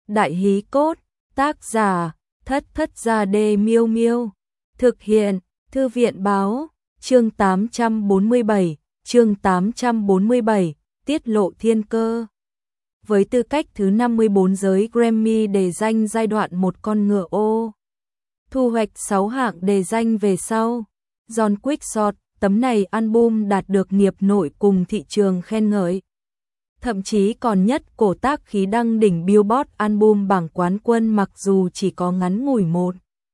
Đại hí cốt, tác giả, Thất Thất Gia Đê Miêu Miêu. Thực hiện, Thư viện báo, chương 847, chương 847, tiết lộ thiên cơ. Với tư cách thứ 54 giới Grammy đề danh giai đoạn một con ngựa ô. Thu hoạch 6 hạng đề danh về sau. John Quickshot, tấm này album đạt được nghiệp nội cùng thị trường khen ngợi. Thậm chí còn nhất cổ tác khí đăng đỉnh Billboard album bảng quán quân mặc dù chỉ có ngắn ngủi một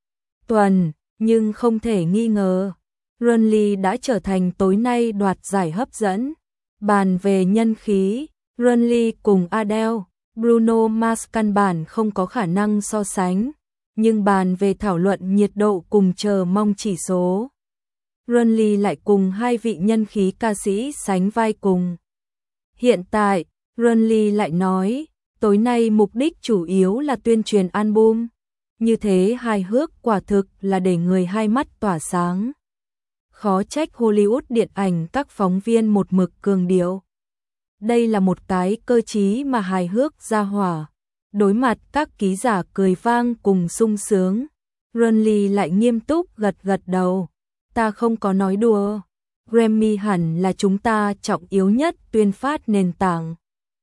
tuần, nhưng không thể nghi ngờ. Runly đã trở thành tối nay đoạt giải hấp dẫn. Bàn về nhân khí, Runly cùng Adele, Bruno Mars căn bản không có khả năng so sánh. Nhưng bàn về thảo luận nhiệt độ cùng chờ mong chỉ số, Runly lại cùng hai vị nhân khí ca sĩ sánh vai cùng. Hiện tại, Runly lại nói, tối nay mục đích chủ yếu là tuyên truyền album. Như thế hài hước quả thực là để người hai mắt tỏa sáng. Khó trách Hollywood điện ảnh các phóng viên một mực cường điệu. Đây là một cái cơ trí mà hài hước ra hỏa. Đối mặt các ký giả cười vang cùng sung sướng, Runly lại nghiêm túc gật gật đầu. Ta không có nói đùa. Grammy hẳn là chúng ta trọng yếu nhất tuyên phát nền tảng.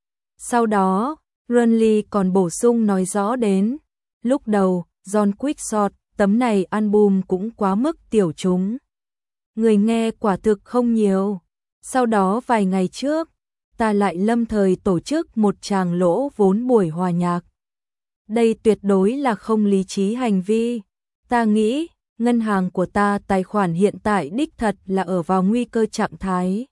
Sau đó, Runly còn bổ sung nói rõ đến. Lúc đầu, John Quickshot, tấm này album cũng quá mức tiểu chúng. Người nghe quả thực không nhiều. Sau đó vài ngày trước, ta lại lâm thời tổ chức một tràng lỗ vốn buổi hòa nhạc. Đây tuyệt đối là không lý trí hành vi. Ta nghĩ, ngân hàng của ta tài khoản hiện tại đích thật là ở vào nguy cơ trạng thái.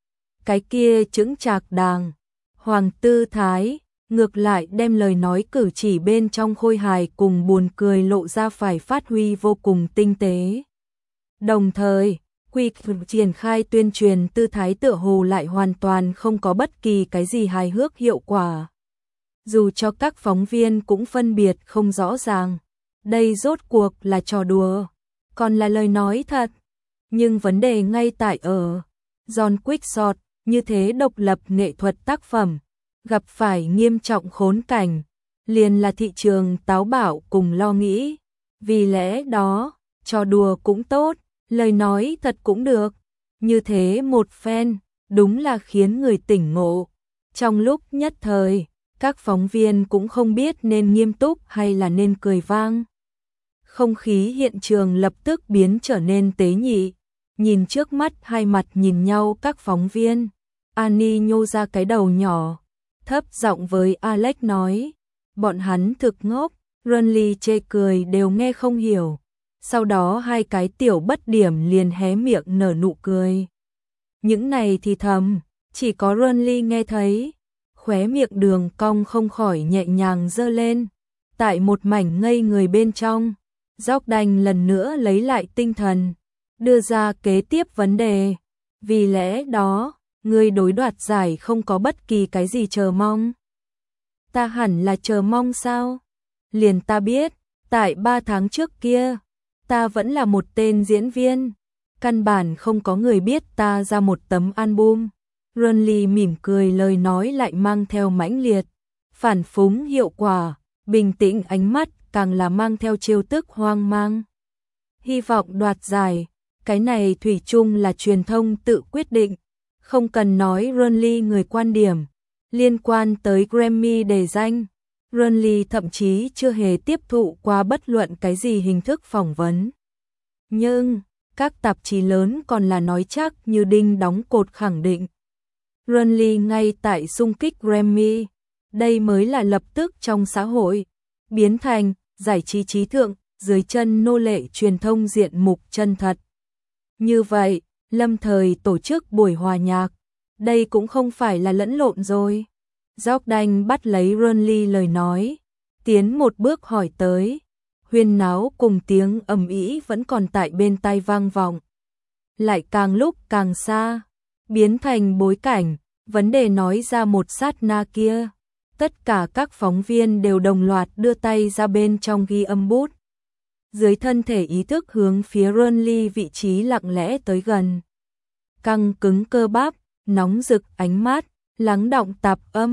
Cái kia chững chạc đàng hoàng tư thái, ngược lại đem lời nói cử chỉ bên trong khôi hài cùng buồn cười lộ ra phải phát huy vô cùng tinh tế. Đồng thời, Quick triển khai tuyên truyền tư thái tựa hồ lại hoàn toàn không có bất kỳ cái gì hài hước hiệu quả. Dù cho các phóng viên cũng phân biệt không rõ ràng, đây rốt cuộc là trò đùa, còn là lời nói thật. Nhưng vấn đề ngay tại ở, John Quickshot, như thế độc lập nghệ thuật tác phẩm, gặp phải nghiêm trọng khốn cảnh, liền là thị trường táo bạo cùng lo nghĩ. Vì lẽ đó, trò đùa cũng tốt, lời nói thật cũng được. Như thế một phen, đúng là khiến người tỉnh ngộ. Trong lúc nhất thời, các phóng viên cũng không biết nên nghiêm túc hay là nên cười vang. Không khí hiện trường lập tức biến trở nên tế nhị. Nhìn trước mắt hai mặt nhìn nhau các phóng viên, Annie nhô ra cái đầu nhỏ, thấp giọng với Alex nói. Bọn hắn thực ngốc, Runly chê cười đều nghe không hiểu. Sau đó hai cái tiểu bất điểm liền hé miệng nở nụ cười. Những này thì thầm, chỉ có Runly nghe thấy. Khóe miệng đường cong không khỏi nhẹ nhàng giơ lên. Tại một mảnh ngây người bên trong, Jordan lần nữa lấy lại tinh thần, đưa ra kế tiếp vấn đề. Vì lẽ đó, người đối đoạt giải không có bất kỳ cái gì chờ mong. Ta hẳn là chờ mong sao? Liền ta biết, tại 3 tháng trước kia, ta vẫn là một tên diễn viên. Căn bản không có người biết ta ra một tấm album. Runly mỉm cười, lời nói lại mang theo mãnh liệt phản phúng hiệu quả, bình tĩnh ánh mắt càng là mang theo trêu tức hoang mang. Hy vọng đoạt giải, cái này thủy chung là truyền thông tự quyết định, không cần nói Runly người quan điểm. Liên quan tới Grammy đề danh, Runly thậm chí chưa hề tiếp thụ qua bất luận cái gì hình thức phỏng vấn. Nhưng, các tạp chí lớn còn là nói chắc như đinh đóng cột khẳng định. Runly ngay tại xung kích Grammy, đây mới là lập tức trong xã hội, biến thành giải trí trí thượng, dưới chân nô lệ truyền thông diện mục chân thật. Như vậy, lâm thời tổ chức buổi hòa nhạc, đây cũng không phải là lẫn lộn rồi. Jordan bắt lấy Runly lời nói, tiến một bước hỏi tới. Huyên náo cùng tiếng ầm ĩ vẫn còn tại bên tai vang vọng. Lại càng lúc càng xa, biến thành bối cảnh, vấn đề nói ra một sát na kia. Tất cả các phóng viên đều đồng loạt đưa tay ra bên trong ghi âm bút. Dưới thân thể ý thức hướng phía Runly vị trí lặng lẽ tới gần. Căng cứng cơ bắp, nóng rực ánh mắt, lắng đọng tạp âm,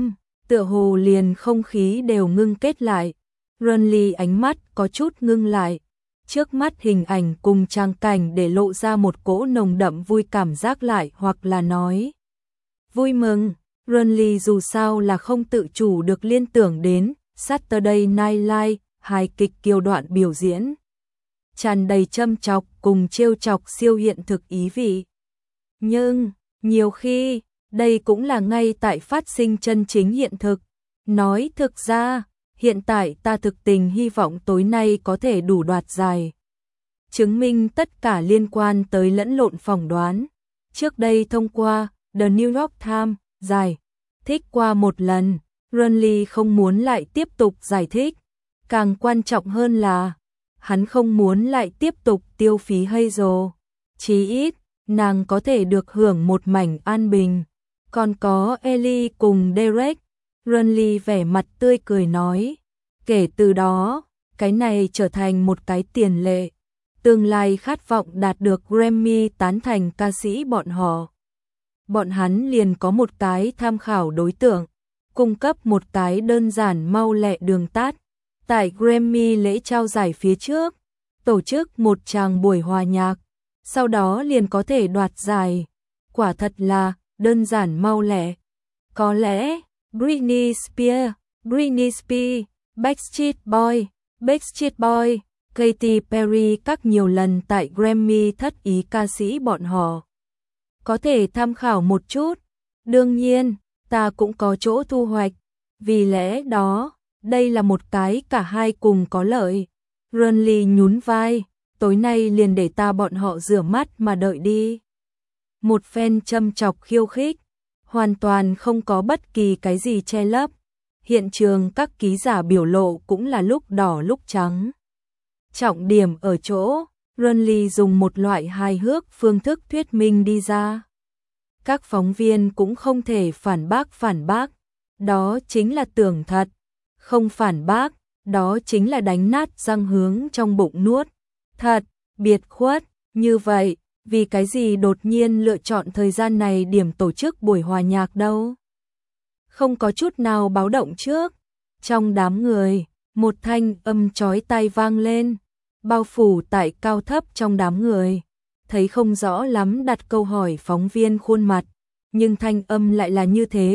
tựa hồ liền không khí đều ngưng kết lại. Renly ánh mắt có chút ngưng lại. Trước mắt hình ảnh cùng trang cảnh để lộ ra một cỗ nồng đậm vui cảm giác lại hoặc là nói vui mừng. Renly dù sao là không tự chủ được liên tưởng đến Saturday Night Live, hài kịch kiều đoạn biểu diễn. Tràn đầy châm chọc cùng trêu chọc siêu hiện thực ý vị. Nhưng, nhiều khi, đây cũng là ngay tại phát sinh chân chính hiện thực. Nói thực ra, hiện tại ta thực tình hy vọng tối nay có thể đủ đoạt giải. Chứng minh tất cả liên quan tới lẫn lộn phỏng đoán. Trước đây thông qua The New York Times, giải thích qua một lần, Renly không muốn lại tiếp tục giải thích. Càng quan trọng hơn là, hắn không muốn lại tiếp tục tiêu phí Hazel. Chí ít, nàng có thể được hưởng một mảnh an bình. Còn có Ellie cùng Derek, Renly vẻ mặt tươi cười nói. Kể từ đó, cái này trở thành một cái tiền lệ. Tương lai khát vọng đạt được Grammy tán thành ca sĩ bọn họ. Bọn hắn liền có một cái tham khảo đối tượng, cung cấp một cái đơn giản mau lẹ đường tắt. Tại Grammy lễ trao giải phía trước, tổ chức một tràng buổi hòa nhạc, sau đó liền có thể đoạt giải. Quả thật là đơn giản mau lẹ. Có lẽ Britney Spears, Backstreet Boy, Katy Perry các nhiều lần tại Grammy thất ý ca sĩ bọn họ. Có thể tham khảo một chút. Đương nhiên, ta cũng có chỗ thu hoạch. Vì lẽ đó, đây là một cái cả hai cùng có lợi. Renly nhún vai, tối nay liền để ta bọn họ rửa mắt mà đợi đi. Một phen châm chọc khiêu khích, hoàn toàn không có bất kỳ cái gì che lấp. Hiện trường các ký giả biểu lộ cũng là lúc đỏ lúc trắng. Trọng điểm ở chỗ, Renly dùng một loại hài hước phương thức thuyết minh đi ra. Các phóng viên cũng không thể phản bác. Đó chính là tưởng thật. Không phản bác, đó chính là đánh nát răng hướng trong bụng nuốt. Thật, biệt khuất, như vậy, vì cái gì đột nhiên lựa chọn thời gian này điểm tổ chức buổi hòa nhạc đâu? Không có chút nào báo động trước. Trong đám người, một thanh âm chói tai vang lên, bao phủ tại cao thấp trong đám người. Thấy không rõ lắm đặt câu hỏi phóng viên khuôn mặt, nhưng thanh âm lại là như thế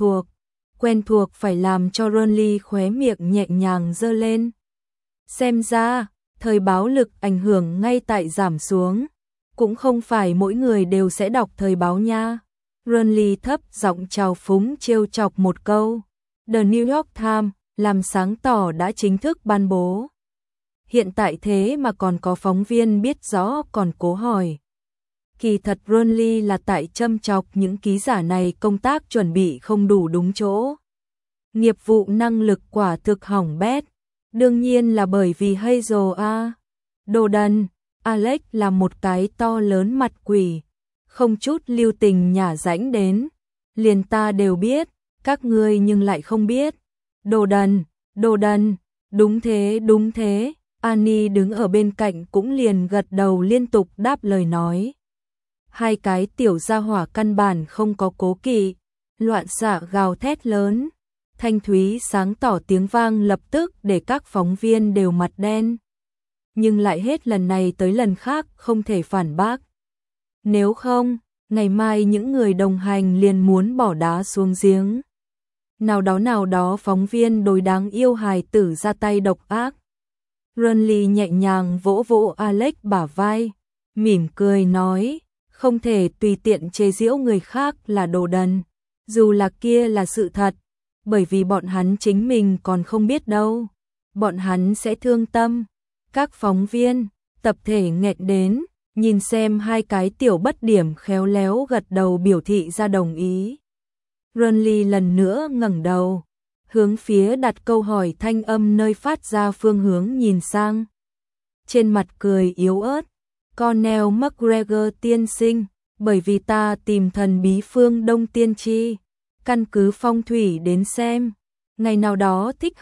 quen thuộc phải làm cho Renly khóe miệng nhẹ nhàng giơ lên. Xem ra, thời báo lực ảnh hưởng ngay tại giảm xuống, cũng không phải mỗi người đều sẽ đọc thời báo nha. Renly thấp giọng chào phúng trêu chọc một câu. The New York Times làm sáng tỏ đã chính thức ban bố. Hiện tại thế mà còn có phóng viên biết rõ còn cố hỏi. Kỳ thật Renly là tại châm chọc những ký giả này công tác chuẩn bị không đủ đúng chỗ. Nghiệp vụ năng lực quả thực hỏng bét. Đương nhiên là bởi vì Hazel a. Đồ đần, Alex là một cái to lớn mặt quỷ. Không chút lưu tình nhả rãnh đến. Liền ta đều biết, các ngươi nhưng lại không biết. Đồ đần, đúng thế. Annie đứng ở bên cạnh cũng liền gật đầu liên tục đáp lời nói. Hai cái tiểu gia hỏa căn bản không có cố kỵ, loạn xạ gào thét lớn. Thanh thúy sáng tỏ tiếng vang lập tức để các phóng viên đều mặt đen. Nhưng lại hết lần này tới lần khác không thể phản bác. Nếu không, ngày mai những người đồng hành liền muốn bỏ đá xuống giếng. Nào đó phóng viên đối đáng yêu hài tử ra tay độc ác. Renly nhẹ nhàng vỗ vỗ Alex bả vai, mỉm cười nói, không thể tùy tiện chế giễu người khác là đồ đần, dù là kia là sự thật, bởi vì bọn hắn chính mình còn không biết đâu, bọn hắn sẽ thương tâm. Các phóng viên, tập thể nghẹn đến, nhìn xem hai cái tiểu bất điểm khéo léo gật đầu biểu thị ra đồng ý. Renly lần nữa ngẩng đầu, hướng phía đặt câu hỏi thanh âm nơi phát ra phương hướng nhìn sang. Trên mặt cười yếu ớt, Cornell McGregor tiên sinh, bởi vì ta tìm thần bí phương Đông tiên tri, căn cứ phong thủy đến xem, ngày nào đó thích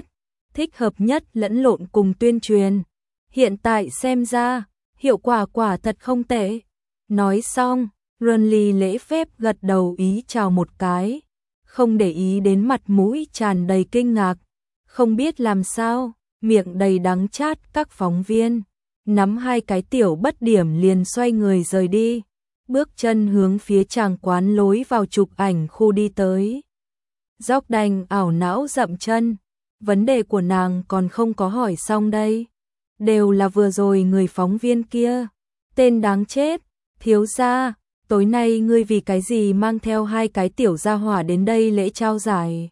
hợp nhất lẫn lộn cùng tuyên truyền. Hiện tại xem ra, hiệu quả quả thật không tệ. Nói xong, Renly lễ phép gật đầu ý chào một cái. không để ý đến mặt mũi tràn đầy kinh ngạc, không biết làm sao, miệng đầy đắng chát các phóng viên, nắm hai cái tiểu bất điểm liền xoay người rời đi, bước chân hướng phía tràng quán lối vào chụp ảnh khu đi tới. Dốc đành ảo não dậm chân, vấn đề của nàng còn không có hỏi xong đây. Đều là vừa rồi người phóng viên kia, tên đáng chết, thiếu gia, tối nay ngươi vì cái gì mang theo hai cái tiểu gia hỏa đến đây lễ trao giải?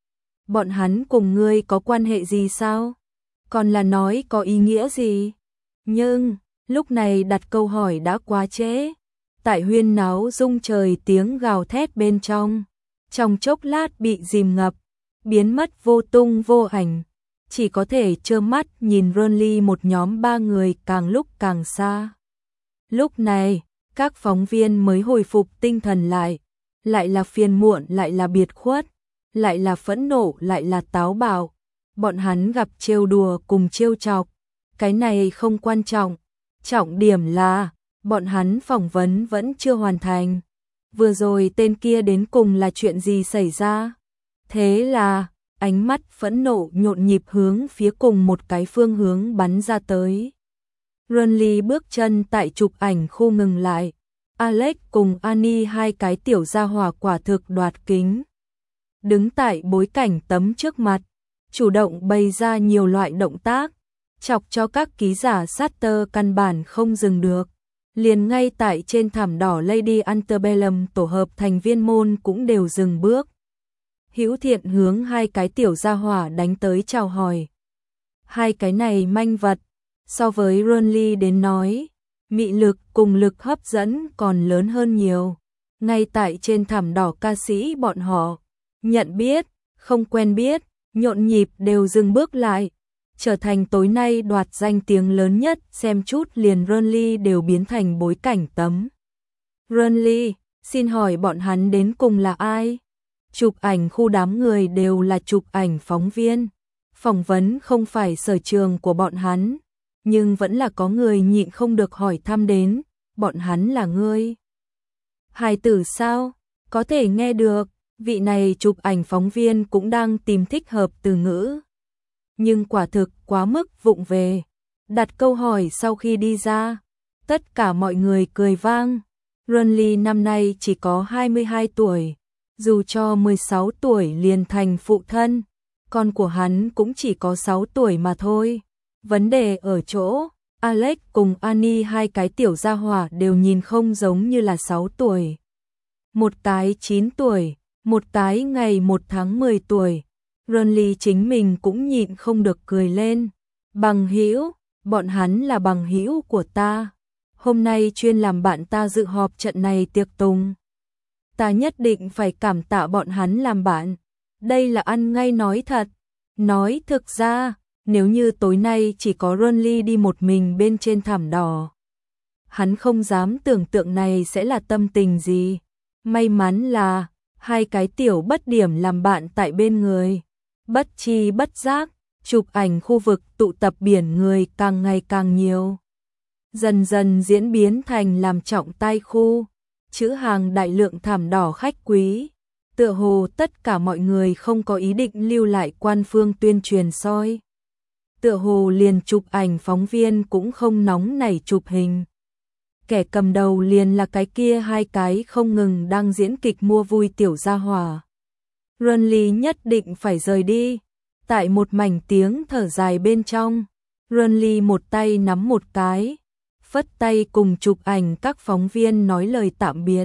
Bọn hắn cùng ngươi có quan hệ gì sao? Còn là nói có ý nghĩa gì? Nhưng, lúc này đặt câu hỏi đã quá trễ. Tại huyên náo rung trời tiếng gào thét bên trong chốc lát bị dìm ngập, biến mất vô tung vô ảnh, chỉ có thể trơ mắt nhìn Ronly một nhóm ba người càng lúc càng xa. Lúc này, các phóng viên mới hồi phục tinh thần lại là phiền muộn, lại là biệt khuất, lại là phẫn nộ, lại là táo bạo. Bọn hắn gặp trêu đùa cùng trêu chọc, cái này không quan trọng, trọng điểm là bọn hắn phỏng vấn vẫn chưa hoàn thành. Vừa rồi tên kia đến cùng là chuyện gì xảy ra? Thế là, ánh mắt phẫn nộ nhộn nhịp hướng phía cùng một cái phương hướng bắn ra tới. Ronly bước chân tại chụp ảnh khu ngừng lại. Alex cùng Annie hai cái tiểu gia hỏa quả thực đoạt kính. Đứng tại bối cảnh tấm trước mặt, chủ động bày ra nhiều loại động tác, chọc cho các ký giả Shutter căn bản không dừng được. Liền ngay tại trên thảm đỏ Lady Antebellum tổ hợp thành viên môn cũng đều dừng bước. Hữu Thiện hướng hai cái tiểu gia hỏa đánh tới chào hỏi. Hai cái này manh vật, so với Ronly đến nói, mị lực cùng lực hấp dẫn còn lớn hơn nhiều. Ngay tại trên thảm đỏ ca sĩ bọn họ, nhận biết, không quen biết, nhộn nhịp đều dừng bước lại, trở thành tối nay đoạt danh tiếng lớn nhất, xem chút liền Ronly đều biến thành bối cảnh tấm. Ronly, xin hỏi bọn hắn đến cùng là ai? Chụp ảnh khu đám người đều là chụp ảnh phóng viên, phỏng vấn không phải sở trường của bọn hắn, nhưng vẫn là có người nhịn không được hỏi thăm đến, bọn hắn là ngươi hài tử sao? Có thể nghe được, vị này chụp ảnh phóng viên cũng đang tìm thích hợp từ ngữ. Nhưng quả thực quá mức vụng về. Đặt câu hỏi sau khi đi ra, tất cả mọi người cười vang. Ronly năm nay chỉ có 22 tuổi, dù cho 16 tuổi liền thành phụ thân, con của hắn cũng chỉ có 6 tuổi mà thôi. Vấn đề ở chỗ, Alex cùng Annie hai cái tiểu gia hỏa đều nhìn không giống như là 6 tuổi. Một cái 9 tuổi, một cái ngày 1 tháng 10 tuổi. Ronly chính mình cũng nhịn không được cười lên. Bằng hữu, bọn hắn là bằng hữu của ta. Hôm nay chuyên làm bạn ta dự họp trận này tiệc tùng. Ta nhất định phải cảm tạ bọn hắn làm bạn. Đây là ăn ngay nói thật. Nói thực ra, nếu như tối nay chỉ có Ronly đi một mình bên trên thảm đỏ, hắn không dám tưởng tượng này sẽ là tâm tình gì. May mắn là hai cái tiểu bất điểm làm bạn tại bên người. Bất chi bất giác, chụp ảnh khu vực tụ tập biển người càng ngày càng nhiều. Dần dần diễn biến thành làm trọng tay khu, chữ hàng đại lượng thảm đỏ khách quý. Tựa hồ tất cả mọi người không có ý định lưu lại quan phương tuyên truyền soi. Tựa hồ liền chụp ảnh phóng viên cũng không nóng nảy chụp hình. Kẻ cầm đầu liền là cái kia hai cái không ngừng đang diễn kịch mua vui tiểu gia hỏa. Ronly nhất định phải rời đi. Tại một mảnh tiếng thở dài bên trong, Ronly một tay nắm một cái, phất tay cùng chụp ảnh các phóng viên nói lời tạm biệt.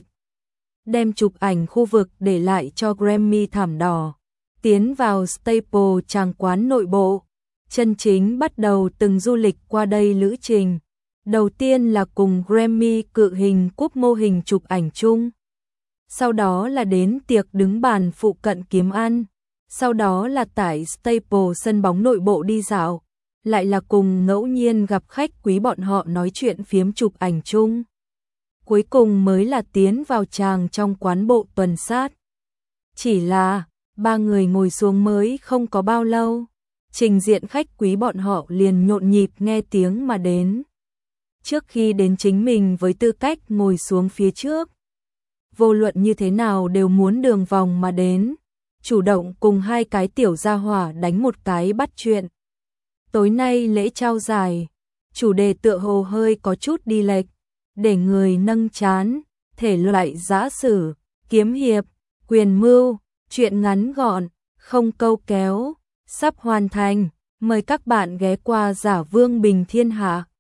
Đem chụp ảnh khu vực để lại cho Grammy thảm đỏ, tiến vào Staple tràng quán nội bộ, chân chính bắt đầu từng du lịch qua đây lữ trình. Đầu tiên là cùng Grammy cự hình cúp mô hình chụp ảnh chung. Sau đó là đến tiệc đứng bàn phụ cận kiếm ăn. Sau đó là tại Staple sân bóng nội bộ đi dạo. Lại là cùng ngẫu nhiên gặp khách quý bọn họ nói chuyện phiếm chụp ảnh chung. Cuối cùng mới là tiến vào tràng trong quán bộ tuần sát. Chỉ là, ba người ngồi xuống mới không có bao lâu. Trình diện khách quý bọn họ liền nhộn nhịp nghe tiếng mà đến. Trước khi đến chính mình với tư cách ngồi xuống phía trước, vô luận như thế nào đều muốn đường vòng mà đến, chủ động cùng hai cái tiểu gia hỏa đánh một cái bắt chuyện. Tối nay lễ trao giải, chủ đề tựa hồ hơi có chút đi lệch, để người nâng chán, thể loại giã sử, kiếm hiệp, quyền mưu, truyện ngắn gọn, không câu kéo, sắp hoàn thành, mời các bạn ghé qua Giả Vương Bình Thiên Hạ.